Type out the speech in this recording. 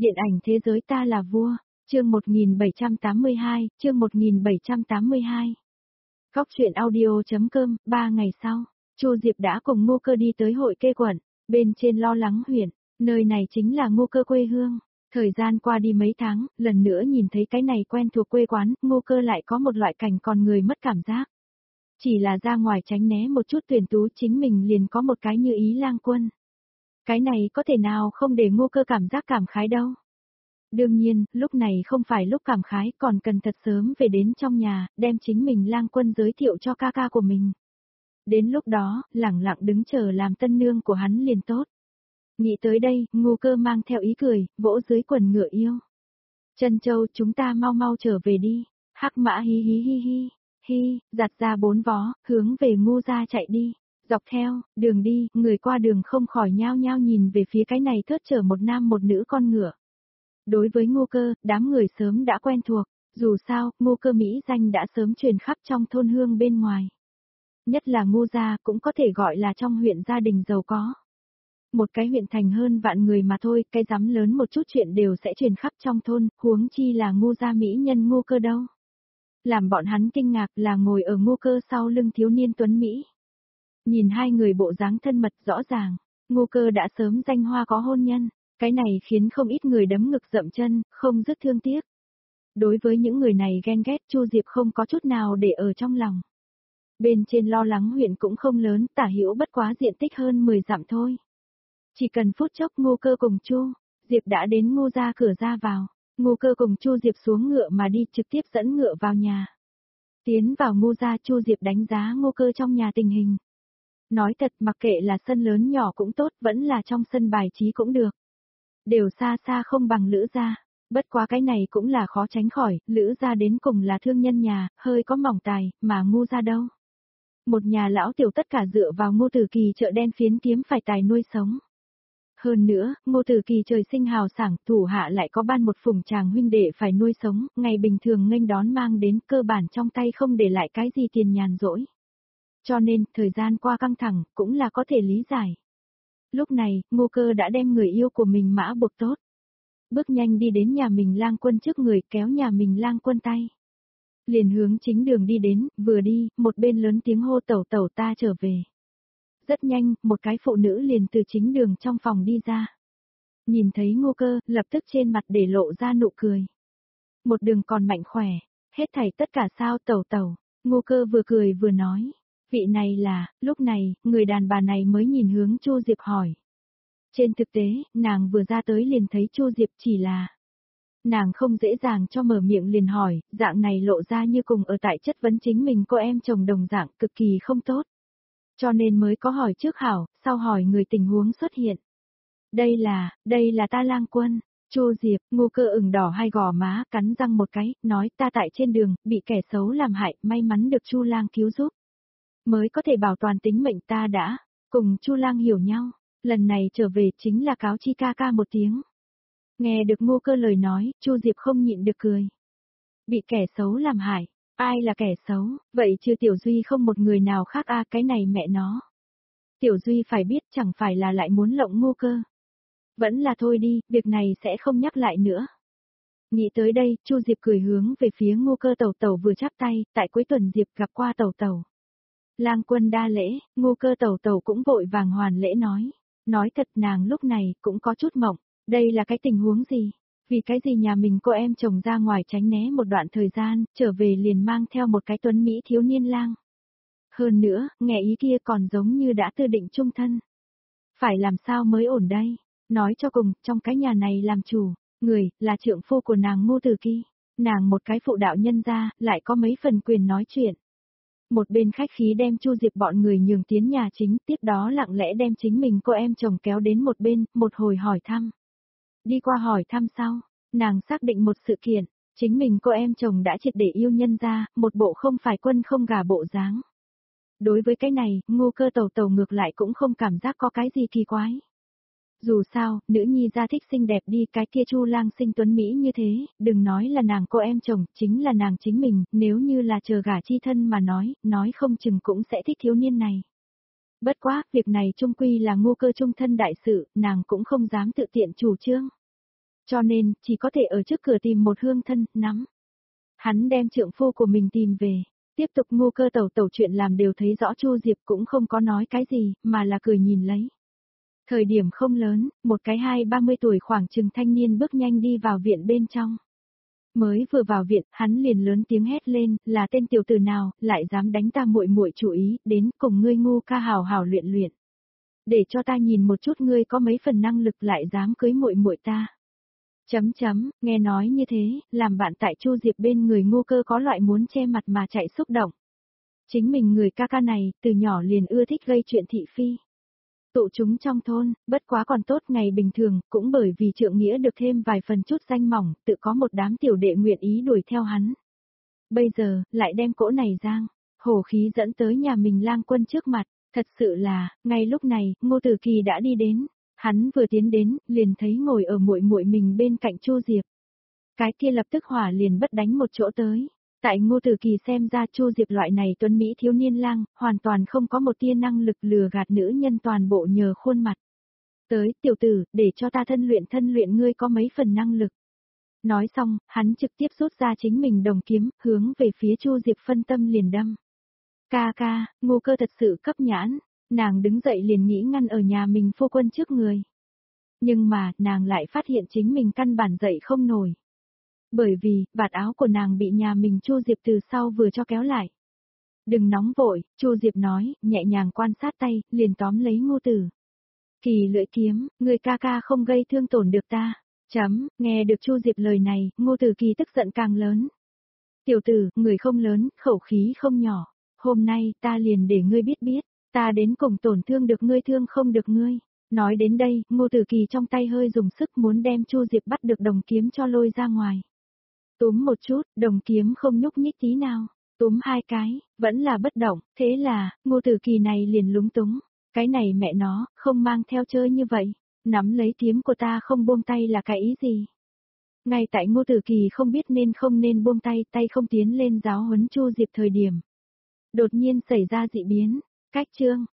Điện ảnh thế giới ta là vua, chương 1782, chương 1782. Cóc truyện audio.com, 3 ngày sau, Chu Diệp đã cùng Ngô Cơ đi tới hội Kê quận, bên trên Lo Lắng huyện, nơi này chính là Ngô Cơ quê hương. Thời gian qua đi mấy tháng, lần nữa nhìn thấy cái này quen thuộc quê quán, Ngô Cơ lại có một loại cảnh còn người mất cảm giác. Chỉ là ra ngoài tránh né một chút tuyển tú chính mình liền có một cái như ý lang quân. Cái này có thể nào không để Ngô Cơ cảm giác cảm khái đâu. Đương nhiên, lúc này không phải lúc cảm khái còn cần thật sớm về đến trong nhà, đem chính mình lang quân giới thiệu cho ca ca của mình. Đến lúc đó, lẳng lặng đứng chờ làm tân nương của hắn liền tốt. Nghĩ tới đây, Ngô Cơ mang theo ý cười, vỗ dưới quần ngựa yêu. Trân Châu, chúng ta mau mau trở về đi. Hắc Mã hí hí hí hí, hi, giặt ra 4 vó, hướng về Ngô gia chạy đi. Dọc theo, đường đi, người qua đường không khỏi nhao nhao nhìn về phía cái này thớt chở một nam một nữ con ngựa. Đối với Ngô Cơ, đám người sớm đã quen thuộc, dù sao, Ngô Cơ mỹ danh đã sớm truyền khắp trong thôn hương bên ngoài. Nhất là Ngô gia cũng có thể gọi là trong huyện gia đình giàu có. Một cái huyện thành hơn vạn người mà thôi, cái dám lớn một chút chuyện đều sẽ truyền khắp trong thôn, huống chi là Ngô gia mỹ nhân Ngô Cơ đâu. Làm bọn hắn kinh ngạc là ngồi ở Ngô Cơ sau lưng thiếu niên tuấn Mỹ. Nhìn hai người bộ dáng thân mật rõ ràng, Ngô Cơ đã sớm danh hoa có hôn nhân, cái này khiến không ít người đấm ngực dậm chân, không dứt thương tiếc. Đối với những người này ghen ghét Chu Diệp không có chút nào để ở trong lòng. Bên trên Lo Lắng huyện cũng không lớn, tả hữu bất quá diện tích hơn 10 dặm thôi. Chỉ cần phút chốc Ngô Cơ cùng Chu Diệp đã đến Ngô gia cửa ra vào, Ngô Cơ cùng Chu Diệp xuống ngựa mà đi trực tiếp dẫn ngựa vào nhà. Tiến vào Ngô gia, Chu Diệp đánh giá Ngô Cơ trong nhà tình hình. Nói thật, mặc kệ là sân lớn nhỏ cũng tốt, vẫn là trong sân bài trí cũng được. Đều xa xa không bằng Lữ gia, bất quá cái này cũng là khó tránh khỏi, Lữ gia đến cùng là thương nhân nhà, hơi có mỏng tài, mà Ngô gia đâu. Một nhà lão tiểu tất cả dựa vào Ngô Tử Kỳ chợ đen phiến kiếm phải tài nuôi sống. Hơn nữa, Ngô Tử Kỳ trời sinh hào sảng, thủ hạ lại có ban một phùng chàng huynh đệ phải nuôi sống, ngày bình thường nghênh đón mang đến cơ bản trong tay không để lại cái gì tiền nhàn rỗi. Cho nên, thời gian qua căng thẳng, cũng là có thể lý giải. Lúc này, Ngô Cơ đã đem người yêu của mình mã buộc tốt. Bước nhanh đi đến nhà mình lang quân trước người, kéo nhà mình lang quân tay. Liền hướng chính đường đi đến, vừa đi, một bên lớn tiếng hô tẩu tẩu ta trở về. Rất nhanh, một cái phụ nữ liền từ chính đường trong phòng đi ra. Nhìn thấy Ngô Cơ, lập tức trên mặt để lộ ra nụ cười. Một đường còn mạnh khỏe, hết thảy tất cả sao tẩu tẩu. Ngô Cơ vừa cười vừa nói. Vị này là, lúc này, người đàn bà này mới nhìn hướng Chu Diệp hỏi. Trên thực tế, nàng vừa ra tới liền thấy Chu Diệp chỉ là. Nàng không dễ dàng cho mở miệng liền hỏi, dạng này lộ ra như cùng ở tại chất vấn chính mình cô em chồng đồng dạng cực kỳ không tốt. Cho nên mới có hỏi trước hảo, sau hỏi người tình huống xuất hiện. Đây là ta lang quân. Chu Diệp, Ngô Cơ ửng đỏ hai gò má, cắn răng một cái, nói ta tại trên đường, bị kẻ xấu làm hại, may mắn được Chu lang cứu giúp. Mới có thể bảo toàn tính mệnh ta đã, cùng Chu lang hiểu nhau, lần này trở về chính là cáo chi ca ca một tiếng. Nghe được Ngô Cơ lời nói, Chu Diệp không nhịn được cười. Bị kẻ xấu làm hại, ai là kẻ xấu, vậy chứ Tiểu Duy không một người nào khác cái này mẹ nó. Tiểu Duy phải biết chẳng phải là lại muốn lộng Ngô Cơ. Vẫn là thôi đi, việc này sẽ không nhắc lại nữa. Nghĩ tới đây, Chu Diệp cười hướng về phía Ngô Cơ tẩu tẩu vừa chắp tay, tại cuối tuần Diệp gặp qua tẩu tẩu. Lang quân đa lễ, Ngô Cơ tẩu tẩu cũng vội vàng hoàn lễ nói. Nói thật nàng lúc này cũng có chút mộng, đây là cái tình huống gì? Vì cái gì nhà mình cô em chồng ra ngoài tránh né một đoạn thời gian, trở về liền mang theo một cái tuấn Mỹ thiếu niên lang. Hơn nữa, nghe ý kia còn giống như đã tư định chung thân. Phải làm sao mới ổn đây? Nói cho cùng, trong cái nhà này làm chủ, người, là trượng phu của nàng Ngô Tử Kỳ. Nàng một cái phụ đạo nhân gia, lại có mấy phần quyền nói chuyện. Một bên khách khí đem Chu Diệp bọn người nhường tiến nhà chính, tiếp đó lặng lẽ đem chính mình cô em chồng kéo đến một bên, một hồi hỏi thăm. Đi qua hỏi thăm sau, nàng xác định một sự kiện, chính mình cô em chồng đã triệt để yêu nhân ra, một bộ không phải quân không gả bộ dáng. Đối với cái này, Ngô Cơ tẩu tẩu ngược lại cũng không cảm giác có cái gì kỳ quái. Dù sao, nữ nhi gia thích xinh đẹp đi, cái kia Chu lang sinh tuấn Mỹ như thế, đừng nói là nàng cô em chồng, chính là nàng chính mình, nếu như là chờ gả chi thân mà nói không chừng cũng sẽ thích thiếu niên này. Bất quá, việc này chung quy là Ngô Cơ chung thân đại sự, nàng cũng không dám tự tiện chủ trương. Cho nên, chỉ có thể ở trước cửa tìm một hương thân, nắm. Hắn đem trượng phu của mình tìm về. Tiếp tục Ngô Cơ tẩu tẩu chuyện làm đều thấy rõ Chu Diệp cũng không có nói cái gì, mà là cười nhìn lấy. Thời điểm không lớn, một cái 20-30 tuổi khoảng chừng thanh niên bước nhanh đi vào viện bên trong. Mới vừa vào viện, hắn liền lớn tiếng hét lên, là tên tiểu tử nào, lại dám đánh ta muội muội chủ ý, đến cùng ngươi ngu ca hào hào luyện luyện. Để cho ta nhìn một chút ngươi có mấy phần năng lực lại dám cưới muội muội ta. Nghe nói như thế, làm bạn tại Chu Diệp bên người Ngô Cơ có loại muốn che mặt mà chạy xúc động. Chính mình người ca ca này, từ nhỏ liền ưa thích gây chuyện thị phi. Tụ chúng trong thôn, bất quá còn tốt ngày bình thường, cũng bởi vì trượng nghĩa được thêm vài phần chút danh mỏng, tự có một đám tiểu đệ nguyện ý đuổi theo hắn. Bây giờ, lại đem cỗ này giang, hổ khí dẫn tới nhà mình lang quân trước mặt, thật sự là, ngay lúc này, Ngô Tử Kỳ đã đi đến. Hắn vừa tiến đến, liền thấy ngồi ở muội muội mình bên cạnh Chu Diệp. Cái kia lập tức hỏa liền bất đánh một chỗ tới. Tại Ngô Tử Kỳ xem ra Chu Diệp loại này tuấn mỹ thiếu niên lang, hoàn toàn không có một tia năng lực lừa gạt nữ nhân toàn bộ nhờ khuôn mặt. Tới, tiểu tử, để cho ta thân luyện ngươi có mấy phần năng lực. Nói xong, hắn trực tiếp rút ra chính mình đồng kiếm, hướng về phía Chu Diệp phân tâm liền đâm. Ca ca, Ngô Cơ thật sự cấp nhãn. Nàng đứng dậy liền nghĩ ngăn ở nhà mình phu quân trước người. Nhưng mà, nàng lại phát hiện chính mình căn bản dậy không nổi. Bởi vì, vạt áo của nàng bị nhà mình Chu Diệp từ sau vừa cho kéo lại. Đừng nóng vội, Chu Diệp nói, nhẹ nhàng quan sát tay, liền tóm lấy Ngô Tử. Kỳ lưỡi kiếm, người ca ca không gây thương tổn được ta. Nghe được Chu Diệp lời này, Ngô Tử Kỳ tức giận càng lớn. Tiểu tử, người không lớn, khẩu khí không nhỏ. Hôm nay, ta liền để ngươi biết. Ta đến cùng tổn thương được ngươi thương không được ngươi. Nói đến đây, Ngô Tử Kỳ trong tay hơi dùng sức muốn đem Chu Diệp bắt được đồng kiếm cho lôi ra ngoài. Túm một chút, đồng kiếm không nhúc nhích tí nào. Túm hai cái, vẫn là bất động, thế là, Ngô Tử Kỳ này liền lúng túng. Cái này mẹ nó, không mang theo chơi như vậy. Nắm lấy kiếm của ta không buông tay là cái ý gì? Ngay tại Ngô Tử Kỳ không biết nên không nên buông tay, tay không tiến lên giáo huấn Chu Diệp thời điểm. Đột nhiên xảy ra dị biến. Cách chương,